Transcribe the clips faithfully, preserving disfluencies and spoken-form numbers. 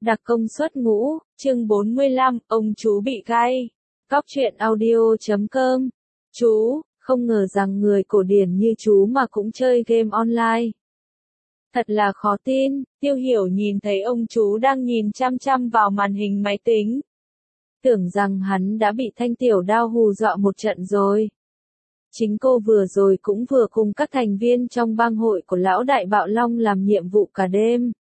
Đặc công suất ngũ, chương bốn mươi lăm, ông chú bị gay. Cóc truyện audio chấm com. Chú, không ngờ rằng người cổ điển như chú mà cũng chơi game online. Thật là khó tin, Tiêu Hiểu nhìn thấy ông chú đang nhìn chăm chăm vào màn hình máy tính. Tưởng rằng hắn đã bị Thanh Tiểu Đao hù dọa một trận rồi. Chính cô vừa rồi cũng vừa cùng các thành viên trong bang hội của Lão Đại Bạo Long làm nhiệm vụ cả đêm.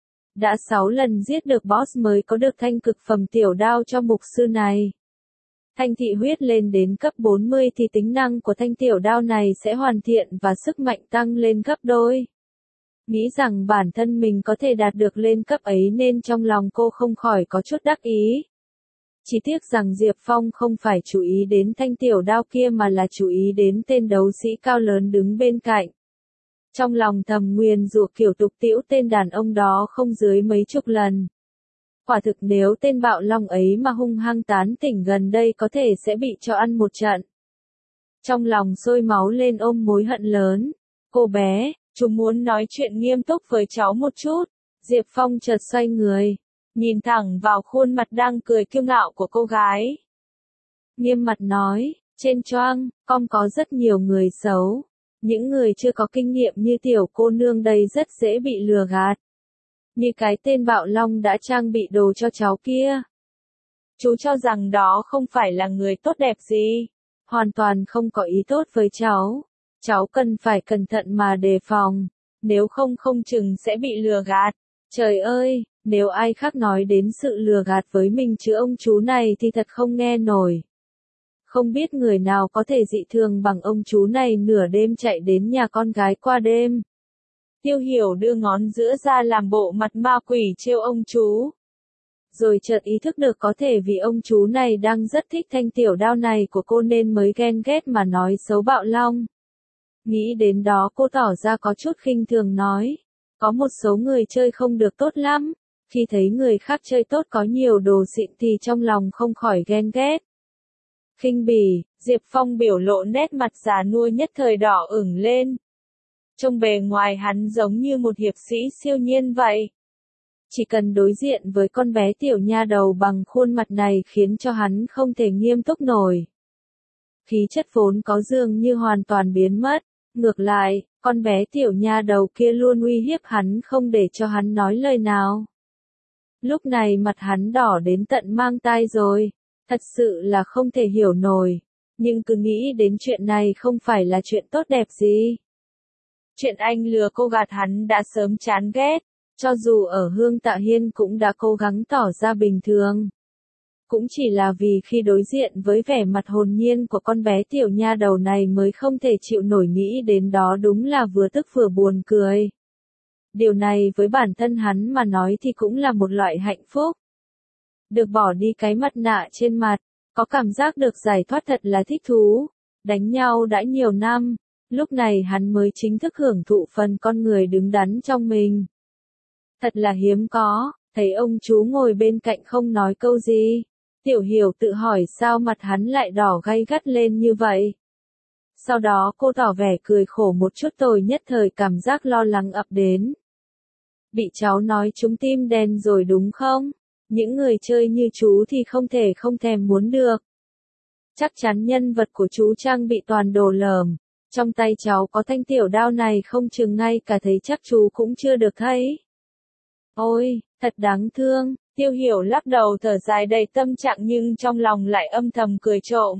Đã sáu lần giết được boss mới có được thanh cực phẩm tiểu đao cho mục sư này. Thanh thị huyết lên đến cấp bốn mươi thì tính năng của thanh tiểu đao này sẽ hoàn thiện và sức mạnh tăng lên gấp đôi. Nghĩ rằng bản thân mình có thể đạt được lên cấp ấy nên trong lòng cô không khỏi có chút đắc ý. Chỉ tiếc rằng Diệp Phong không phải chú ý đến thanh tiểu đao kia mà là chú ý đến tên đấu sĩ cao lớn đứng bên cạnh. Trong lòng thầm nguyền rủa kiểu tục tĩu tên đàn ông đó không dưới mấy chục lần. Quả thực nếu tên bạo long ấy mà hung hăng tán tỉnh gần đây có thể sẽ bị cho ăn một trận. Trong lòng sôi máu lên ôm mối hận lớn. Cô bé, chú muốn nói chuyện nghiêm túc với cháu một chút. Diệp Phong chợt xoay người, nhìn thẳng vào khuôn mặt đang cười kiêu ngạo của cô gái. Nghiêm mặt nói, trên choang, con có rất nhiều người xấu. Những người chưa có kinh nghiệm như tiểu cô nương đây rất dễ bị lừa gạt. Như cái tên bạo long đã trang bị đồ cho cháu kia. Chú cho rằng đó không phải là người tốt đẹp gì. Hoàn toàn không có ý tốt với cháu. Cháu cần phải cẩn thận mà đề phòng. Nếu không không chừng sẽ bị lừa gạt. Trời ơi, nếu ai khác nói đến sự lừa gạt với mình chứ ông chú này thì thật không nghe nổi. Không biết người nào có thể dị thường bằng ông chú này nửa đêm chạy đến nhà con gái qua đêm. Tiêu Hiểu đưa ngón giữa ra làm bộ mặt ma quỷ trêu ông chú. Rồi chợt ý thức được có thể vì ông chú này đang rất thích thanh tiểu đao này của cô nên mới ghen ghét mà nói xấu bạo long. Nghĩ đến đó cô tỏ ra có chút khinh thường nói. Có một số người chơi không được tốt lắm. Khi thấy người khác chơi tốt có nhiều đồ xịn thì trong lòng không khỏi ghen ghét. Khinh bỉ, Diệp Phong biểu lộ nét mặt già nua nhất thời đỏ ửng lên. Trông bề ngoài hắn giống như một hiệp sĩ siêu nhiên vậy. Chỉ cần đối diện với con bé tiểu nha đầu bằng khuôn mặt này khiến cho hắn không thể nghiêm túc nổi. Khí chất vốn có dường như hoàn toàn biến mất. Ngược lại, con bé tiểu nha đầu kia luôn uy hiếp hắn không để cho hắn nói lời nào. Lúc này mặt hắn đỏ đến tận mang tai rồi. Thật sự là không thể hiểu nổi, nhưng cứ nghĩ đến chuyện này không phải là chuyện tốt đẹp gì. Chuyện anh lừa cô gạt hắn đã sớm chán ghét, cho dù ở Hương Tạ Hiên cũng đã cố gắng tỏ ra bình thường. Cũng chỉ là vì khi đối diện với vẻ mặt hồn nhiên của con bé tiểu nha đầu này mới không thể chịu nổi nghĩ đến đó đúng là vừa tức vừa buồn cười. Điều này với bản thân hắn mà nói thì cũng là một loại hạnh phúc. Được bỏ đi cái mặt nạ trên mặt, có cảm giác được giải thoát thật là thích thú. Đánh nhau đã nhiều năm, lúc này hắn mới chính thức hưởng thụ phần con người đứng đắn trong mình. Thật là hiếm có, thấy ông chú ngồi bên cạnh không nói câu gì. Tiểu Hiểu tự hỏi sao mặt hắn lại đỏ gay gắt lên như vậy. Sau đó cô tỏ vẻ cười khổ một chút rồi nhất thời cảm giác lo lắng ập đến. Bị cháu nói trúng tim đen rồi đúng không? Những người chơi như chú thì không thể không thèm muốn được. Chắc chắn nhân vật của chú trang bị toàn đồ lởm. Trong tay cháu có thanh tiểu đao này không chừng ngay cả thấy chắc chú cũng chưa được thấy. Ôi, thật đáng thương. Tiêu Hiểu lắc đầu thở dài đầy tâm trạng nhưng trong lòng lại âm thầm cười trộm.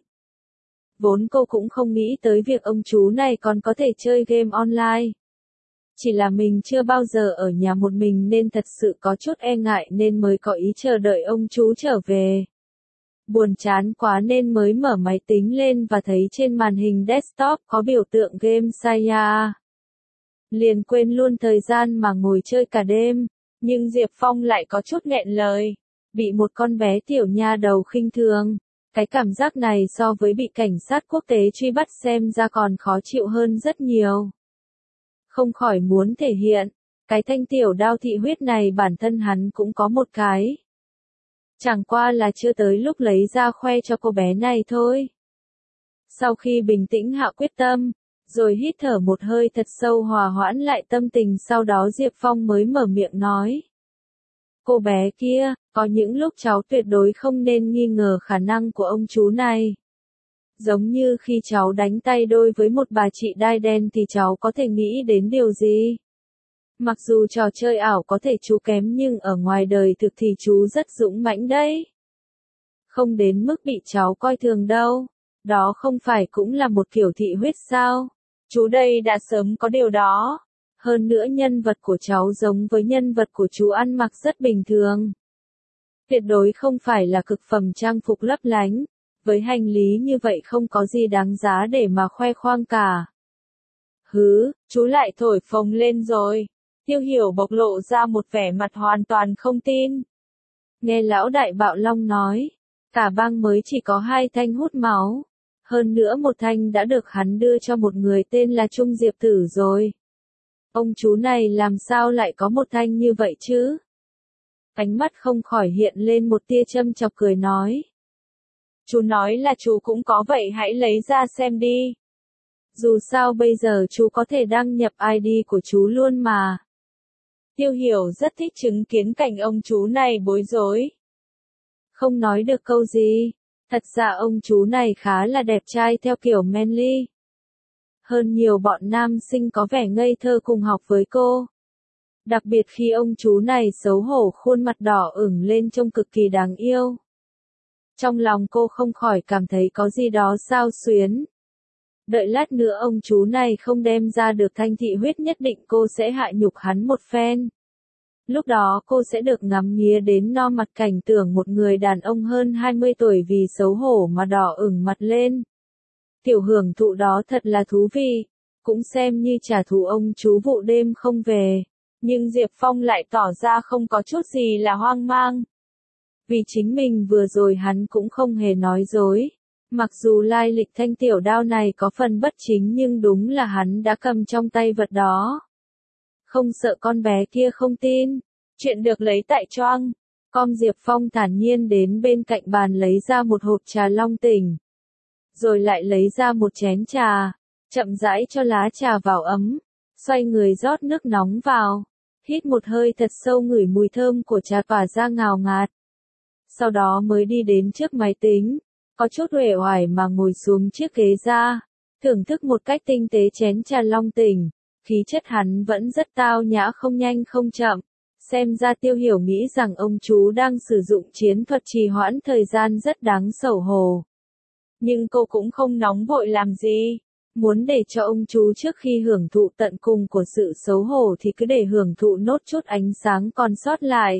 Vốn cô cũng không nghĩ tới việc ông chú này còn có thể chơi game online. Chỉ là mình chưa bao giờ ở nhà một mình nên thật sự có chút e ngại nên mới có ý chờ đợi ông chú trở về. Buồn chán quá nên mới mở máy tính lên và thấy trên màn hình desktop có biểu tượng game Saya. Liền quên luôn thời gian mà ngồi chơi cả đêm, nhưng Diệp Phong lại có chút nghẹn lời. Bị một con bé tiểu nha đầu khinh thường. Cái cảm giác này so với bị cảnh sát quốc tế truy bắt xem ra còn khó chịu hơn rất nhiều. Không khỏi muốn thể hiện, cái thanh tiểu đao thị huyết này bản thân hắn cũng có một cái. Chẳng qua là chưa tới lúc lấy ra khoe cho cô bé này thôi. Sau khi bình tĩnh hạ quyết tâm, rồi hít thở một hơi thật sâu hòa hoãn lại tâm tình sau đó Diệp Phong mới mở miệng nói. Cô bé kia, có những lúc cháu tuyệt đối không nên nghi ngờ khả năng của ông chú này. Giống như khi cháu đánh tay đôi với một bà chị đai đen thì cháu có thể nghĩ đến điều gì? Mặc dù trò chơi ảo có thể chú kém nhưng ở ngoài đời thực thì chú rất dũng mãnh đấy. Không đến mức bị cháu coi thường đâu. Đó không phải cũng là một kiểu thị huyết sao? Chú đây đã sớm có điều đó. Hơn nữa nhân vật của cháu giống với nhân vật của chú ăn mặc rất bình thường. Tuyệt đối không phải là cực phẩm trang phục lấp lánh. Với hành lý như vậy không có gì đáng giá để mà khoe khoang cả. Hứ, chú lại thổi phồng lên rồi. Tiêu Hiểu bộc lộ ra một vẻ mặt hoàn toàn không tin. Nghe lão đại bạo long nói, cả bang mới chỉ có hai thanh hút máu. Hơn nữa một thanh đã được hắn đưa cho một người tên là Trung Diệp Tử rồi. Ông chú này làm sao lại có một thanh như vậy chứ? Ánh mắt không khỏi hiện lên một tia châm chọc cười nói. Chú nói là chú cũng có vậy hãy lấy ra xem đi. Dù sao bây giờ chú có thể đăng nhập i đê của chú luôn mà. Tiêu Hiểu rất thích chứng kiến cảnh ông chú này bối rối. Không nói được câu gì. Thật ra ông chú này khá là đẹp trai theo kiểu manly. Hơn nhiều bọn nam sinh có vẻ ngây thơ cùng học với cô. Đặc biệt khi ông chú này xấu hổ khuôn mặt đỏ ửng lên trông cực kỳ đáng yêu. Trong lòng cô không khỏi cảm thấy có gì đó xao xuyến. Đợi lát nữa ông chú này không đem ra được thanh thị huyết nhất định cô sẽ hạ nhục hắn một phen. Lúc đó cô sẽ được ngắm nghía đến no mặt cảnh tưởng một người đàn ông hơn hai mươi tuổi vì xấu hổ mà đỏ ửng mặt lên. Tiểu hưởng thụ đó thật là thú vị, cũng xem như trả thù ông chú vụ đêm không về. Nhưng Diệp Phong lại tỏ ra không có chút gì là hoang mang. Vì chính mình vừa rồi hắn cũng không hề nói dối. Mặc dù lai lịch thanh tiểu đao này có phần bất chính nhưng đúng là hắn đã cầm trong tay vật đó. Không sợ con bé kia không tin. Chuyện được lấy tại Choang. Com Diệp Phong thản nhiên đến bên cạnh bàn lấy ra một hộp trà long tỉnh. Rồi lại lấy ra một chén trà. Chậm rãi cho lá trà vào ấm. Xoay người rót nước nóng vào. Hít một hơi thật sâu ngửi mùi thơm của trà tỏa ra ngào ngạt. Sau đó mới đi đến trước máy tính. Có chút uể oải mà ngồi xuống chiếc ghế ra. Thưởng thức một cách tinh tế chén trà long tỉnh. Khí chất hắn vẫn rất tao nhã không nhanh không chậm. Xem ra Tiêu Hiểu nghĩ rằng ông chú đang sử dụng chiến thuật trì hoãn thời gian rất đáng xấu hổ. Nhưng cô cũng không nóng vội làm gì. Muốn để cho ông chú trước khi hưởng thụ tận cùng của sự xấu hổ thì cứ để hưởng thụ nốt chút ánh sáng còn sót lại.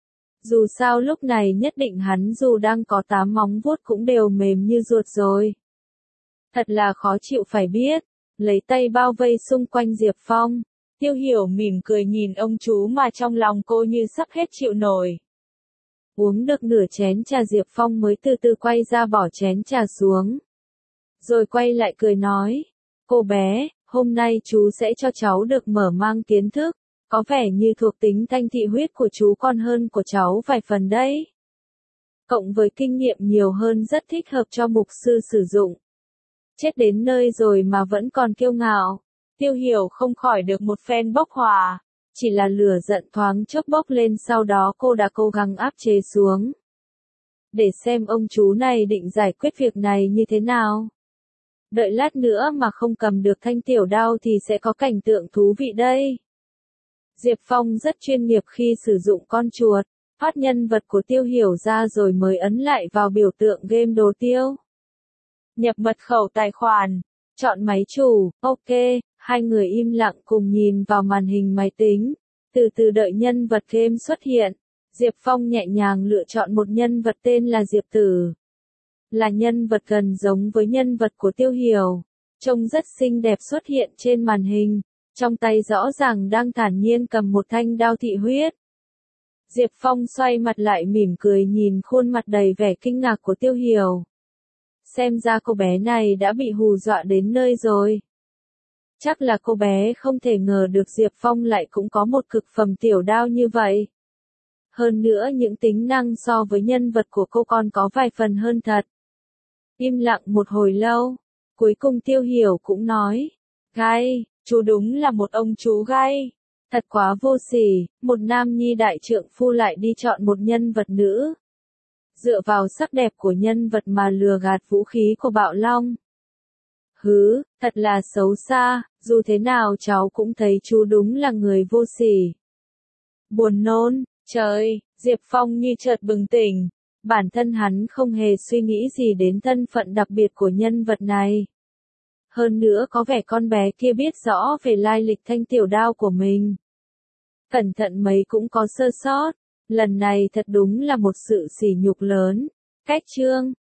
Dù sao lúc này nhất định hắn dù đang có tám móng vuốt cũng đều mềm như ruột rồi. Thật là khó chịu phải biết. Lấy tay bao vây xung quanh Diệp Phong. Tiêu Hiểu mỉm cười nhìn ông chú mà trong lòng cô như sắp hết chịu nổi. Uống được nửa chén trà Diệp Phong mới từ từ quay ra bỏ chén trà xuống. Rồi quay lại cười nói. Cô bé, hôm nay chú sẽ cho cháu được mở mang kiến thức. Có vẻ như thuộc tính thanh thị huyết của chú còn hơn của cháu vài phần đấy. Cộng với kinh nghiệm nhiều hơn rất thích hợp cho mục sư sử dụng. Chết đến nơi rồi mà vẫn còn kiêu ngạo. Tiêu Hiểu không khỏi được một phen bốc hỏa. Chỉ là lửa giận thoáng chốc bốc lên sau đó cô đã cố gắng áp chế xuống. Để xem ông chú này định giải quyết việc này như thế nào. Đợi lát nữa mà không cầm được thanh tiểu đao thì sẽ có cảnh tượng thú vị đây. Diệp Phong rất chuyên nghiệp khi sử dụng con chuột. Phát nhân vật của Tiêu Hiểu ra rồi mới ấn lại vào biểu tượng game đồ tiêu. Nhập mật khẩu tài khoản. Chọn máy chủ, ok, hai người im lặng cùng nhìn vào màn hình máy tính. Từ từ đợi nhân vật game xuất hiện. Diệp Phong nhẹ nhàng lựa chọn một nhân vật tên là Diệp Tử. Là nhân vật gần giống với nhân vật của Tiêu Hiểu. Trông rất xinh đẹp xuất hiện trên màn hình. Trong tay rõ ràng đang thản nhiên cầm một thanh đao thị huyết. Diệp Phong xoay mặt lại mỉm cười nhìn khuôn mặt đầy vẻ kinh ngạc của Tiêu Hiểu. Xem ra cô bé này đã bị hù dọa đến nơi rồi. Chắc là cô bé không thể ngờ được Diệp Phong lại cũng có một cực phẩm tiểu đao như vậy. Hơn nữa những tính năng so với nhân vật của cô còn có vài phần hơn thật. Im lặng một hồi lâu. Cuối cùng Tiêu Hiểu cũng nói. Gai, chú đúng là một ông chú gai. Thật quá vô sỉ, một nam nhi đại trượng phu lại đi chọn một nhân vật nữ. Dựa vào sắc đẹp của nhân vật mà lừa gạt vũ khí của Bạo Long. Hứ, thật là xấu xa, dù thế nào cháu cũng thấy chú đúng là người vô sỉ. Buồn nôn, trời, Diệp Phong như chợt bừng tỉnh. Bản thân hắn không hề suy nghĩ gì đến thân phận đặc biệt của nhân vật này. Hơn nữa có vẻ con bé kia biết rõ về lai lịch thanh tiểu đao của mình. Cẩn thận mấy cũng có sơ sót, lần này thật đúng là một sự sỉ nhục lớn. Cách chương